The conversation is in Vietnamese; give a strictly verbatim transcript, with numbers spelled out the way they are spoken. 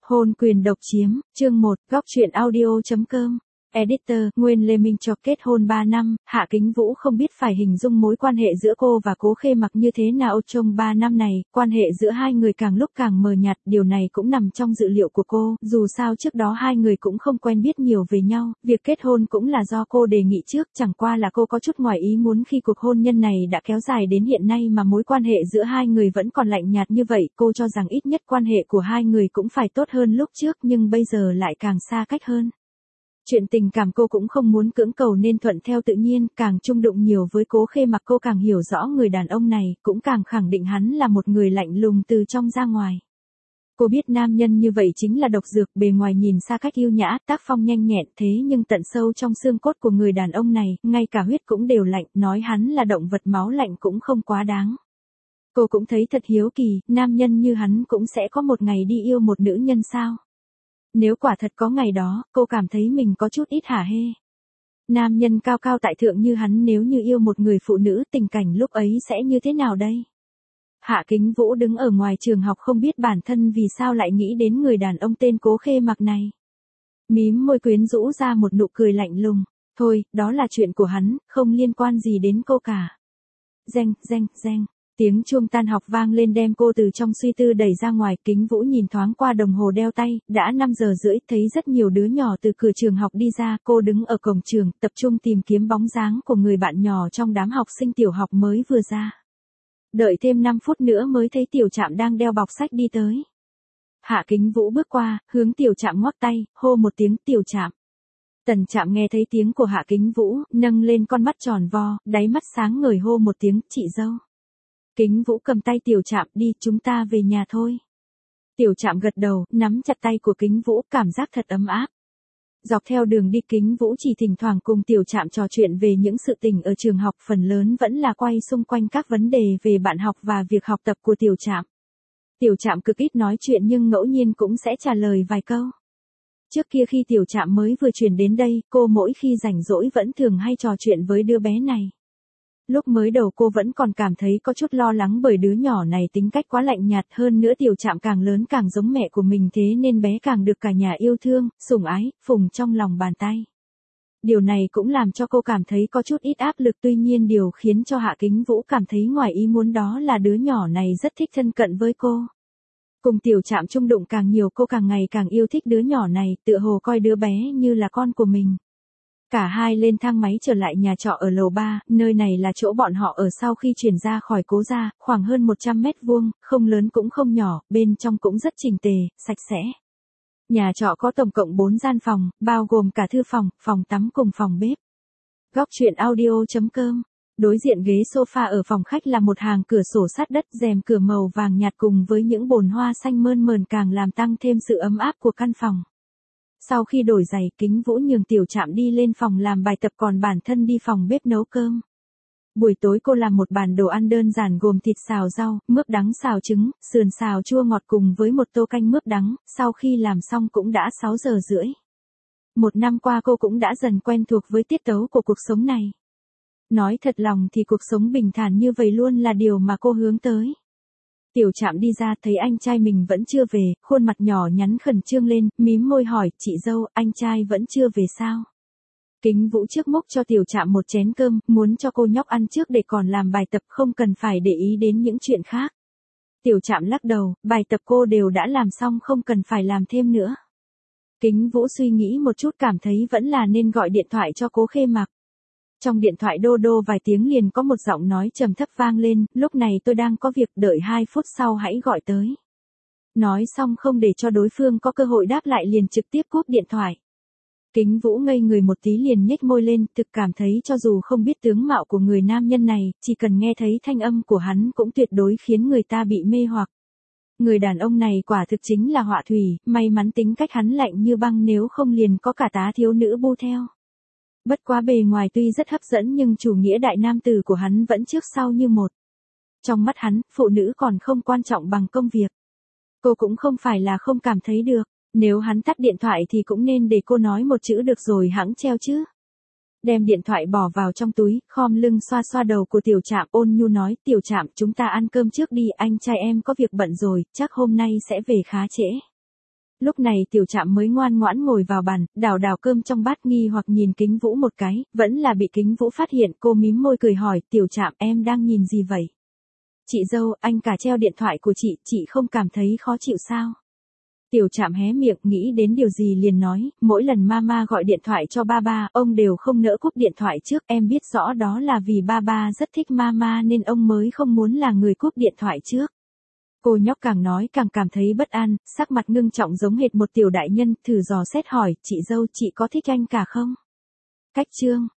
Hôn quyền độc chiếm, chương một, góc truyện audio.com. Editor, Nguyên Lê Minh cho kết hôn ba năm, Hạ Kính Vũ không biết phải hình dung mối quan hệ giữa cô và Cố Khê Mặc như thế nào. Trong ba năm này, quan hệ giữa hai người càng lúc càng mờ nhạt, điều này cũng nằm trong dự liệu của cô, dù sao trước đó hai người cũng không quen biết nhiều về nhau, việc kết hôn cũng là do cô đề nghị trước, chẳng qua là cô có chút ngoài ý muốn khi cuộc hôn nhân này đã kéo dài đến hiện nay mà mối quan hệ giữa hai người vẫn còn lạnh nhạt như vậy. Cô cho rằng ít nhất quan hệ của hai người cũng phải tốt hơn lúc trước, nhưng bây giờ lại càng xa cách hơn. Chuyện tình cảm cô cũng không muốn cưỡng cầu nên thuận theo tự nhiên, càng chung đụng nhiều với Cố Khê Mặc cô càng hiểu rõ người đàn ông này, cũng càng khẳng định hắn là một người lạnh lùng từ trong ra ngoài. Cô biết nam nhân như vậy chính là độc dược, bề ngoài nhìn xa cách yêu nhã, tác phong nhanh nhẹn, thế nhưng tận sâu trong xương cốt của người đàn ông này, ngay cả huyết cũng đều lạnh, nói hắn là động vật máu lạnh cũng không quá đáng. Cô cũng thấy thật hiếu kỳ, nam nhân như hắn cũng sẽ có một ngày đi yêu một nữ nhân sao? Nếu quả thật có ngày đó, cô cảm thấy mình có chút ít hả hê. Nam nhân cao cao tại thượng như hắn nếu như yêu một người phụ nữ, tình cảnh lúc ấy sẽ như thế nào đây? Hạ Kính Vũ đứng ở ngoài trường học không biết bản thân vì sao lại nghĩ đến người đàn ông tên Cố Khê Mặc này. Mím môi quyến rũ ra một nụ cười lạnh lùng. Thôi, đó là chuyện của hắn, không liên quan gì đến cô cả. Reng, reng, reng. Tiếng chuông tan học vang lên đem cô từ trong suy tư đẩy ra ngoài. Kính Vũ nhìn thoáng qua đồng hồ đeo tay, đã năm giờ rưỡi, thấy rất nhiều đứa nhỏ từ cửa trường học đi ra. Cô đứng ở cổng trường, tập trung tìm kiếm bóng dáng của người bạn nhỏ trong đám học sinh tiểu học mới vừa ra. Đợi thêm năm phút nữa mới thấy Tiểu Trạm đang đeo bọc sách đi tới. Hạ Kính Vũ bước qua, hướng Tiểu Trạm ngoắc tay, hô một tiếng Tiểu Trạm. Tần Trạm nghe thấy tiếng của Hạ Kính Vũ, nâng lên con mắt tròn vo, đáy mắt sáng ngời hô một tiếng, chị dâu. Kính Vũ cầm tay Tiểu Trạm, đi, chúng ta về nhà thôi. Tiểu Trạm gật đầu, nắm chặt tay của Kính Vũ, cảm giác thật ấm áp. Dọc theo đường đi Kính Vũ chỉ thỉnh thoảng cùng Tiểu Trạm trò chuyện về những sự tình ở trường học, phần lớn vẫn là quay xung quanh các vấn đề về bạn học và việc học tập của Tiểu Trạm. Tiểu Trạm cực ít nói chuyện nhưng ngẫu nhiên cũng sẽ trả lời vài câu. Trước kia khi Tiểu Trạm mới vừa chuyển đến đây, cô mỗi khi rảnh rỗi vẫn thường hay trò chuyện với đứa bé này. Lúc mới đầu cô vẫn còn cảm thấy có chút lo lắng bởi đứa nhỏ này tính cách quá lạnh nhạt, hơn nữa Tiểu Trạm càng lớn càng giống mẹ của mình, thế nên bé càng được cả nhà yêu thương, sủng ái, phùng trong lòng bàn tay. Điều này cũng làm cho cô cảm thấy có chút ít áp lực, tuy nhiên điều khiến cho Hạ Kính Vũ cảm thấy ngoài ý muốn đó là đứa nhỏ này rất thích thân cận với cô. Cùng Tiểu Trạm chung đụng càng nhiều cô càng ngày càng yêu thích đứa nhỏ này, tựa hồ coi đứa bé như là con của mình. Cả hai lên thang máy trở lại nhà trọ ở lầu ba, nơi này là chỗ bọn họ ở sau khi chuyển ra khỏi Cố gia, khoảng hơn một trăm mét vuông, không lớn cũng không nhỏ, bên trong cũng rất chỉnh tề, sạch sẽ. Nhà trọ có tổng cộng bốn gian phòng, bao gồm cả thư phòng, phòng tắm cùng phòng bếp. Góc truyện audio.com. Đối diện ghế sofa ở phòng khách là một hàng cửa sổ sát đất, rèm cửa màu vàng nhạt cùng với những bồn hoa xanh mơn mờn càng làm tăng thêm sự ấm áp của căn phòng. Sau khi đổi giày, Kính Vũ nhường Tiểu Trạm đi lên phòng làm bài tập, còn bản thân đi phòng bếp nấu cơm. Buổi tối cô làm một bàn đồ ăn đơn giản gồm thịt xào rau, mướp đắng xào trứng, sườn xào chua ngọt cùng với một tô canh mướp đắng, sau khi làm xong cũng đã sáu giờ rưỡi. Một năm qua cô cũng đã dần quen thuộc với tiết tấu của cuộc sống này. Nói thật lòng thì cuộc sống bình thản như vậy luôn là điều mà cô hướng tới. Tiểu Trạm đi ra thấy anh trai mình vẫn chưa về, khuôn mặt nhỏ nhắn khẩn trương lên, mím môi hỏi, chị dâu, anh trai vẫn chưa về sao? Kính Vũ trước múc cho Tiểu Trạm một chén cơm, muốn cho cô nhóc ăn trước để còn làm bài tập, không cần phải để ý đến những chuyện khác. Tiểu Trạm lắc đầu, bài tập cô đều đã làm xong, không cần phải làm thêm nữa. Kính Vũ suy nghĩ một chút cảm thấy vẫn là nên gọi điện thoại cho Cố Khê Mặc. Trong điện thoại đô đô vài tiếng liền có một giọng nói trầm thấp vang lên, lúc này tôi đang có việc, đợi hai phút sau hãy gọi tới. Nói xong không để cho đối phương có cơ hội đáp lại liền trực tiếp cúp điện thoại. Kính Vũ ngây người một tí liền nhếch môi lên, thực cảm thấy cho dù không biết tướng mạo của người nam nhân này, chỉ cần nghe thấy thanh âm của hắn cũng tuyệt đối khiến người ta bị mê hoặc. Người đàn ông này quả thực chính là họa thủy, may mắn tính cách hắn lạnh như băng, nếu không liền có cả tá thiếu nữ bu theo. Bất quá bề ngoài tuy rất hấp dẫn nhưng chủ nghĩa đại nam tử của hắn vẫn trước sau như một. Trong mắt hắn, phụ nữ còn không quan trọng bằng công việc. Cô cũng không phải là không cảm thấy được, nếu hắn tắt điện thoại thì cũng nên để cô nói một chữ được rồi hẵng treo chứ. Đem điện thoại bỏ vào trong túi, khom lưng xoa xoa đầu của Tiểu Trạm, ôn nhu nói, Tiểu Trạm, chúng ta ăn cơm trước đi, anh trai em có việc bận rồi, chắc hôm nay sẽ về khá trễ. Lúc này Tiểu Trạm mới ngoan ngoãn ngồi vào bàn, đảo đảo cơm trong bát nghi hoặc nhìn Kính Vũ một cái, vẫn là bị Kính Vũ phát hiện, cô mím môi cười hỏi, Tiểu Trạm em đang nhìn gì vậy? Chị dâu, anh cả treo điện thoại của chị, chị không cảm thấy khó chịu sao? Tiểu Trạm hé miệng nghĩ đến điều gì liền nói, mỗi lần mama gọi điện thoại cho ba ba, ông đều không nỡ cúp điện thoại trước, em biết rõ đó là vì ba ba rất thích mama nên ông mới không muốn là người cúp điện thoại trước. Cô nhóc càng nói càng cảm thấy bất an, sắc mặt ngưng trọng giống hệt một tiểu đại nhân, thử dò xét hỏi, chị dâu chị có thích anh cả không? Cách chương